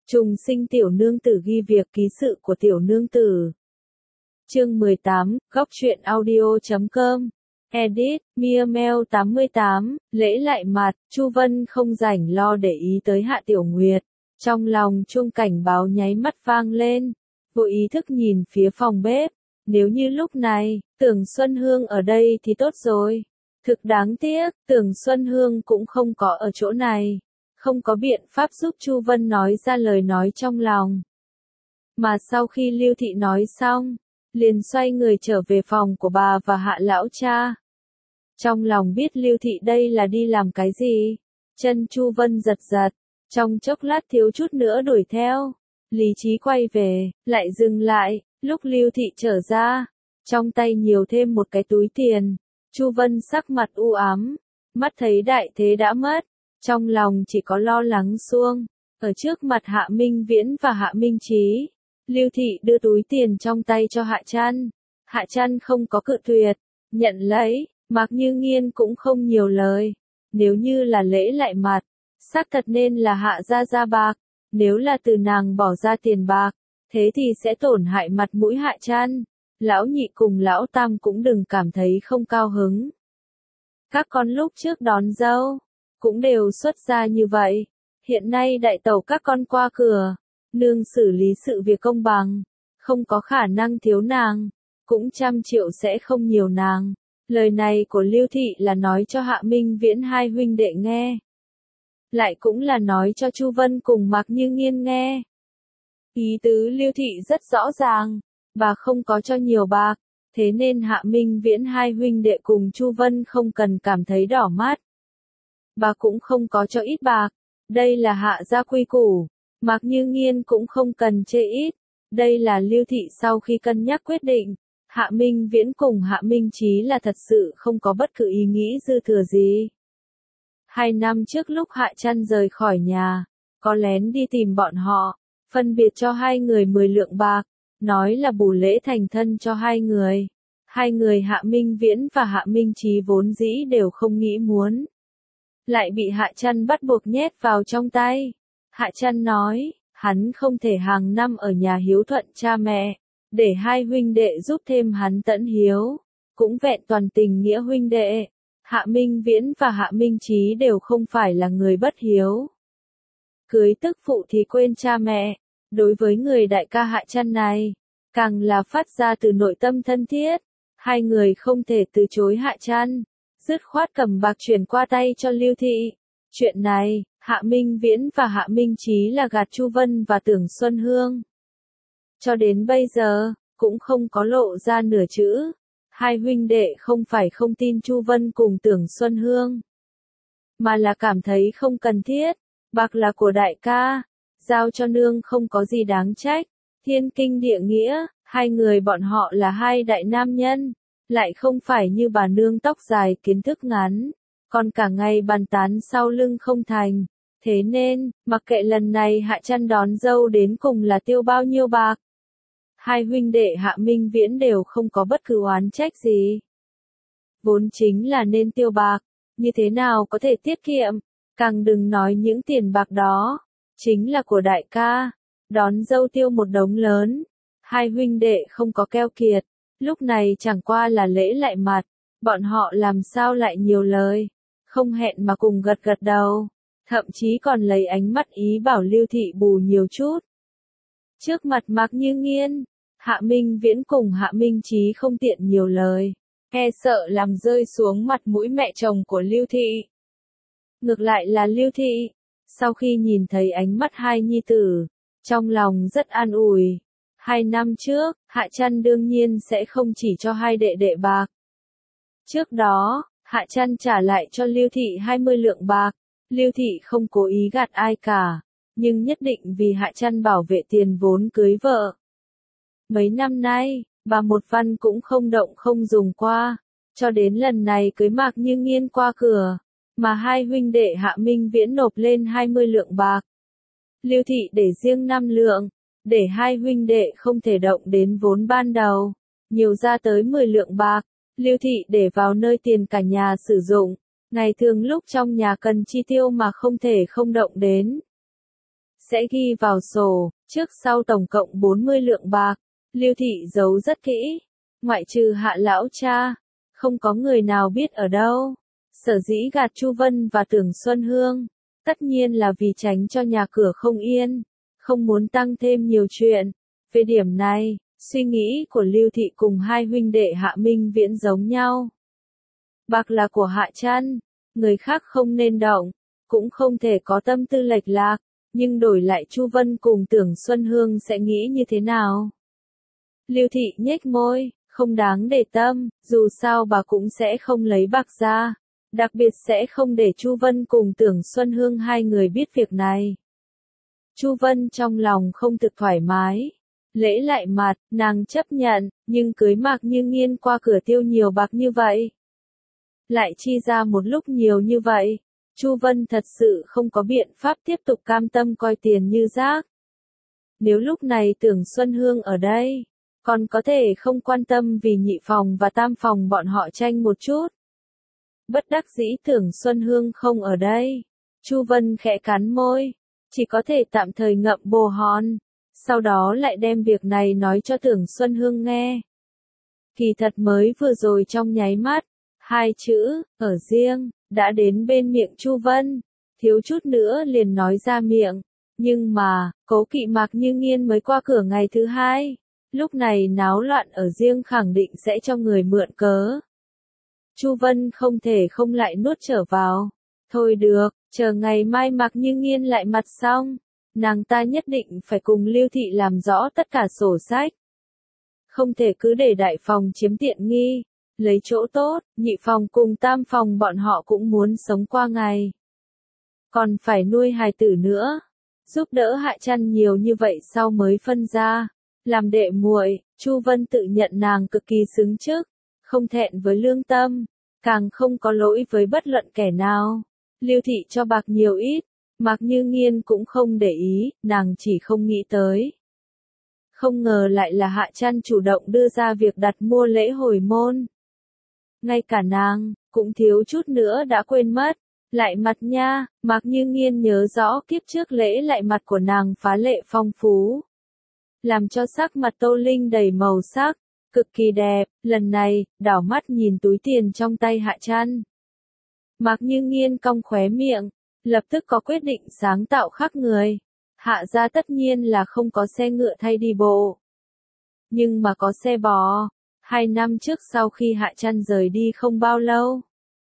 Trùng sinh tiểu nương tử ghi việc ký sự của tiểu nương tử. Chương 18, góc truyện audio.com. Edit, Mia Mel 88, lễ lại mặt, Chu Vân không rảnh lo để ý tới Hạ Tiểu Nguyệt. Trong lòng chuông cảnh báo nháy mắt vang lên, vô ý thức nhìn phía phòng bếp. Nếu như lúc này, Tưởng Xuân Hương ở đây thì tốt rồi. Thực đáng tiếc, Tưởng Xuân Hương cũng không có ở chỗ này. Không có biện pháp giúp Chu Vân nói ra lời nói trong lòng. Mà sau khi Lưu Thị nói xong, liền xoay người trở về phòng của bà và Hạ lão cha. Trong lòng biết Lưu Thị đây là đi làm cái gì, chân Chu Vân giật giật, trong chốc lát thiếu chút nữa đuổi theo. Lý trí quay về, lại dừng lại, lúc Lưu Thị trở ra, trong tay nhiều thêm một cái túi tiền. Chu Vân sắc mặt u ám, mắt thấy đại thế đã mất, trong lòng chỉ có lo lắng suông. Ở trước mặt Hạ Minh Viễn và Hạ Minh Chí, Lưu Thị đưa túi tiền trong tay cho Hạ Trăn. Hạ Trăn không có cự tuyệt, nhận lấy. Mạc Như Nghiên cũng không nhiều lời. Nếu như là lễ lại mặt, xác thật nên là Hạ ra bạc. Nếu là từ nàng bỏ ra tiền bạc, thế thì sẽ tổn hại mặt mũi Hạ Trăn. Lão nhị cùng lão tam cũng đừng cảm thấy không cao hứng. Các con lúc trước đón dâu, cũng đều xuất ra như vậy. Hiện nay đại tẩu các con qua cửa, nương xử lý sự việc công bằng, không có khả năng thiếu nàng, cũng 100 triệu sẽ không nhiều nàng. Lời này của Lưu Thị là nói cho Hạ Minh Viễn hai huynh đệ nghe. Lại cũng là nói cho Chu Vân cùng Mạc Như Nghiên nghe. Ý tứ Lưu Thị rất rõ ràng, bà không có cho nhiều bạc, thế nên Hạ Minh Viễn hai huynh đệ cùng Chu Vân không cần cảm thấy đỏ mắt. Bà cũng không có cho ít bạc, đây là Hạ gia quy củ. Mạc Như Nghiên cũng không cần chê ít, đây là Lưu Thị sau khi cân nhắc quyết định. Hạ Minh Viễn cùng Hạ Minh Chí là thật sự không có bất cứ ý nghĩ dư thừa gì. 2 năm trước lúc Hạ Trăn rời khỏi nhà, có lén đi tìm bọn họ, phân biệt cho hai người 10 lượng bạc, nói là bù lễ thành thân cho hai người. Hai người Hạ Minh Viễn và Hạ Minh Chí vốn dĩ đều không nghĩ muốn. Lại bị Hạ Trăn bắt buộc nhét vào trong tay. Hạ Trăn nói, hắn không thể hàng năm ở nhà hiếu thuận cha mẹ, để hai huynh đệ giúp thêm hắn tẫn hiếu, cũng vẹn toàn tình nghĩa huynh đệ. Hạ Minh Viễn và Hạ Minh Chí đều không phải là người bất hiếu. Cưới tức phụ thì quên cha mẹ, đối với người đại ca Hạ Trăn này, càng là phát ra từ nội tâm thân thiết. Hai người không thể từ chối Hạ Trăn, dứt khoát cầm bạc chuyển qua tay cho Lưu Thị. Chuyện này, Hạ Minh Viễn và Hạ Minh Chí là gạt Chu Vân và Tưởng Xuân Hương. Cho đến bây giờ, cũng không có lộ ra nửa chữ. Hai huynh đệ không phải không tin Chu Vân cùng Tưởng Xuân Hương, mà là cảm thấy không cần thiết. Bạc là của đại ca, giao cho nương không có gì đáng trách. Thiên kinh địa nghĩa, hai người bọn họ là hai đại nam nhân, lại không phải như bà nương tóc dài kiến thức ngắn, còn cả ngày bàn tán sau lưng không thành. Thế nên, mặc kệ lần này Hạ Trăn đón dâu đến cùng là tiêu bao nhiêu bạc, hai huynh đệ Hạ Minh Viễn đều không có bất cứ oán trách gì. Vốn chính là nên tiêu bạc, như thế nào có thể tiết kiệm, càng đừng nói những tiền bạc đó, chính là của đại ca, đón dâu tiêu một đống lớn. Hai huynh đệ không có keo kiệt, lúc này chẳng qua là lễ lại mặt, bọn họ làm sao lại nhiều lời, không hẹn mà cùng gật gật đầu, thậm chí còn lấy ánh mắt ý bảo Lưu Thị bù nhiều chút. Trước mặt Mạc Như Nghiên, Hạ Minh Viễn cùng Hạ Minh Chí không tiện nhiều lời, e sợ làm rơi xuống mặt mũi mẹ chồng của Lưu Thị. Ngược lại là Lưu Thị, sau khi nhìn thấy ánh mắt hai nhi tử, trong lòng rất an ủi. 2 năm trước, Hạ Trăn đương nhiên sẽ không chỉ cho hai đệ đệ bạc. Trước đó, Hạ Trăn trả lại cho Lưu Thị 20 lượng bạc. Lưu Thị không cố ý gạt ai cả, nhưng nhất định vì Hạ Trăn bảo vệ tiền vốn cưới vợ. Mấy năm nay, bà một văn cũng không động không dùng qua, cho đến lần này cưới Mạc Như Nghiên qua cửa, mà hai huynh đệ Hạ Minh Viễn nộp lên 20 lượng bạc. Lưu Thị để riêng 5 lượng, để hai huynh đệ không thể động đến vốn ban đầu, nhiều ra tới 10 lượng bạc. Lưu Thị để vào nơi tiền cả nhà sử dụng, ngày thường lúc trong nhà cần chi tiêu mà không thể không động đến. sẽ ghi vào sổ, trước sau tổng cộng 40 lượng bạc. Lưu Thị giấu rất kỹ, ngoại trừ Hạ lão cha, không có người nào biết ở đâu. Sở dĩ gạt Chu Vân và Tưởng Xuân Hương, tất nhiên là vì tránh cho nhà cửa không yên, không muốn tăng thêm nhiều chuyện. Về điểm này, suy nghĩ của Lưu Thị cùng hai huynh đệ Hạ Minh Viễn giống nhau. Bạc là của Hạ Trăn, người khác không nên động, cũng không thể có tâm tư lệch lạc, nhưng đổi lại Chu Vân cùng Tưởng Xuân Hương sẽ nghĩ như thế nào? Lưu Thị nhếch môi, không đáng để tâm, dù sao bà cũng sẽ không lấy bạc ra, đặc biệt sẽ không để Chu Vân cùng Tưởng Xuân Hương hai người biết việc này. Chu Vân trong lòng không thực thoải mái. Lễ lại mặt, nàng chấp nhận, nhưng cưới Mạc Như Nghiên qua cửa tiêu nhiều bạc như vậy. Lại chi ra một lúc nhiều như vậy, Chu Vân thật sự không có biện pháp tiếp tục cam tâm coi tiền như rác. Nếu lúc này Tưởng Xuân Hương ở đây, còn có thể không quan tâm vì nhị phòng và tam phòng bọn họ tranh một chút. Bất đắc dĩ Tưởng Xuân Hương không ở đây, Chu Vân khẽ cắn môi, chỉ có thể tạm thời ngậm bồ hòn. Sau đó lại đem việc này nói cho Tưởng Xuân Hương nghe. Kỳ thật mới vừa rồi trong nháy mắt, hai chữ, ở riêng, đã đến bên miệng Chu Vân, thiếu chút nữa liền nói ra miệng. Nhưng mà, cố kỵ Mạc Như Nghiên mới qua cửa ngày thứ hai, lúc này náo loạn ở riêng khẳng định sẽ cho người mượn cớ. Chu Vân không thể không lại nuốt trở vào. Thôi được, chờ ngày mai Mạc Như Nghiên lại mặt xong. Nàng ta nhất định phải cùng Lưu Thị làm rõ tất cả sổ sách. Không thể cứ để đại phòng chiếm tiện nghi, lấy chỗ tốt, nhị phòng cùng tam phòng bọn họ cũng muốn sống qua ngày. Còn phải nuôi hài tử nữa, giúp đỡ Hạ Trăn nhiều như vậy sau mới phân ra. Làm đệ muội, Chu Vân tự nhận nàng cực kỳ xứng chức, không thẹn với lương tâm, càng không có lỗi với bất luận kẻ nào. Lưu Thị cho bạc nhiều ít, Mạc Như Nghiên cũng không để ý, nàng chỉ không nghĩ tới. Không ngờ lại là Hạ Trăn chủ động đưa ra việc đặt mua lễ hồi môn. Ngay cả nàng, cũng thiếu chút nữa đã quên mất. Lại mặt nha, Mạc Như Nghiên nhớ rõ kiếp trước lễ lại mặt của nàng phá lệ phong phú. Làm cho sắc mặt Tô Linh đầy màu sắc, cực kỳ đẹp, lần này, đảo mắt nhìn túi tiền trong tay Hạ Trăn. Mạc Như Nghiên cong khóe miệng, lập tức có quyết định sáng tạo khác người. Hạ gia tất nhiên là không có xe ngựa thay đi bộ. Nhưng mà có xe bò. 2 năm trước sau khi Hạ Trăn rời đi không bao lâu.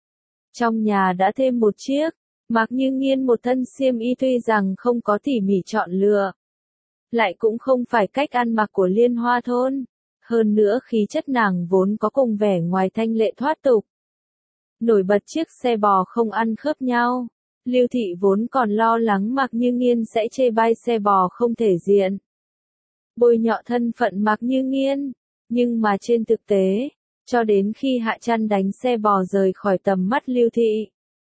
Trong nhà đã thêm một chiếc. Mạc Như Nghiên một thân xiêm y tuy rằng không có tỉ mỉ chọn lựa. Lại cũng không phải cách ăn mặc của Liên Hoa thôn. Hơn nữa khí chất nàng vốn có cùng vẻ ngoài thanh lệ thoát tục. Nổi bật chiếc xe bò không ăn khớp nhau. Lưu Thị vốn còn lo lắng Mạc Như Nghiên sẽ chê bai xe bò không thể diện. Bôi nhọ thân phận Mạc Như Nghiên. Nhưng mà trên thực tế, cho đến khi Hạ Trăn đánh xe bò rời khỏi tầm mắt Lưu Thị,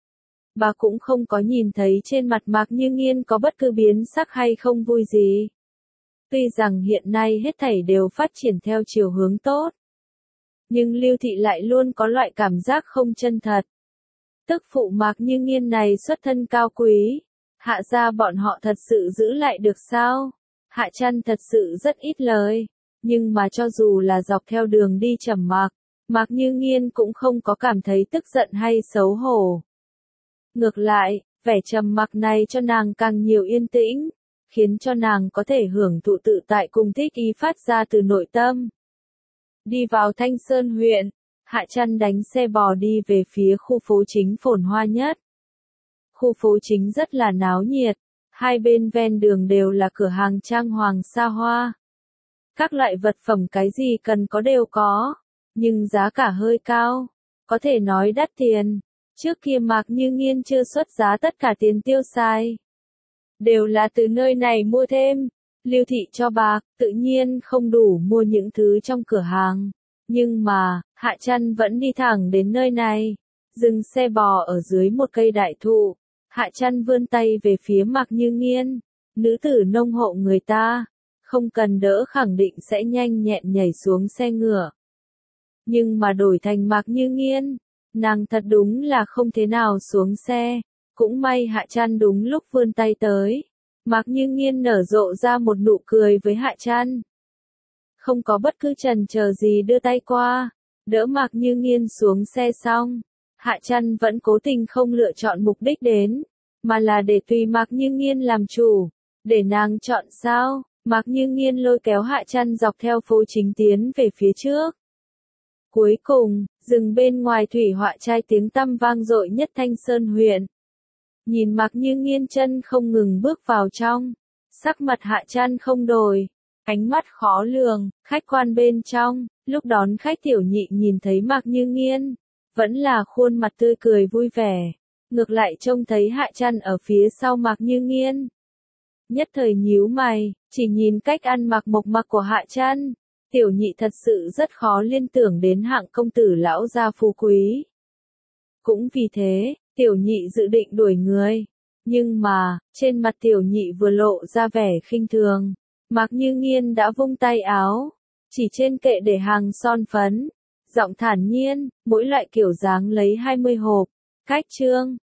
bà cũng không có nhìn thấy trên mặt Mạc Như Nghiên có bất cứ biến sắc hay không vui gì. Tuy rằng hiện nay hết thảy đều phát triển theo chiều hướng tốt, nhưng Lưu Thị lại luôn có loại cảm giác không chân thật. Tức phụ Mạc Như Nghiên này xuất thân cao quý, Hạ gia bọn họ thật sự giữ lại được sao? Hạ Trăn thật sự rất ít lời, nhưng mà cho dù là dọc theo đường đi trầm mặc, Mạc Như Nghiên cũng không có cảm thấy tức giận hay xấu hổ. Ngược lại, vẻ trầm mặc này cho nàng càng nhiều yên tĩnh, khiến cho nàng có thể hưởng thụ tự tại cùng thích ý phát ra từ nội tâm. Đi vào Thanh Sơn huyện, Hạ Trăn đánh xe bò đi về phía khu phố chính phồn hoa nhất. Khu phố chính rất là náo nhiệt, hai bên ven đường đều là cửa hàng trang hoàng xa hoa. Các loại vật phẩm cái gì cần có đều có, nhưng giá cả hơi cao, có thể nói đắt tiền. Trước kia Mạc Như Nghiên chưa xuất giá tất cả tiền tiêu xài, đều là từ nơi này mua thêm. Lưu Thị cho bạc, tự nhiên không đủ mua những thứ trong cửa hàng. Nhưng mà, Hạ Trăn vẫn đi thẳng đến nơi này, dừng xe bò ở dưới một cây đại thụ. Hạ Trăn vươn tay về phía Mạc Như Nghiên, nữ tử nông hộ người ta, không cần đỡ khẳng định sẽ nhanh nhẹn nhảy xuống xe ngựa. Nhưng mà đổi thành Mạc Như Nghiên, nàng thật đúng là không thế nào xuống xe, cũng may Hạ Trăn đúng lúc vươn tay tới, Mạc Như Nghiên nở rộ ra một nụ cười với Hạ Trăn. Không có bất cứ chần chờ gì đưa tay qua, đỡ Mạc Như Nghiên xuống xe xong. Hạ Trăn vẫn cố tình không lựa chọn mục đích đến, mà là để tùy Mạc Như Nghiên làm chủ. Để nàng chọn sao? Mạc Như Nghiên lôi kéo Hạ Trăn dọc theo phố chính tiến về phía trước. Cuối cùng, dừng bên ngoài thủy họa trai tiếng tăm vang dội nhất Thanh Sơn huyện. Nhìn Mạc Như Nghiên chân không ngừng bước vào trong, sắc mặt Hạ Trăn không đổi, ánh mắt khó lường. Khách quan bên trong, lúc đón khách Tiểu Nhị nhìn thấy Mạc Như Nghiên, vẫn là khuôn mặt tươi cười vui vẻ, ngược lại trông thấy Hạ Trăn ở phía sau Mạc Như Nghiên, nhất thời nhíu mày, chỉ nhìn cách ăn mặc mộc mạc của Hạ Trăn, Tiểu Nhị thật sự rất khó liên tưởng đến hạng công tử lão gia phú quý. Cũng vì thế, Tiểu Nhị dự định đuổi người. Nhưng mà, trên mặt Tiểu Nhị vừa lộ ra vẻ khinh thường, Mạc Như Nghiên đã vung tay áo, chỉ trên kệ để hàng son phấn, giọng thản nhiên, mỗi loại kiểu dáng lấy 20 hộp, cách chương.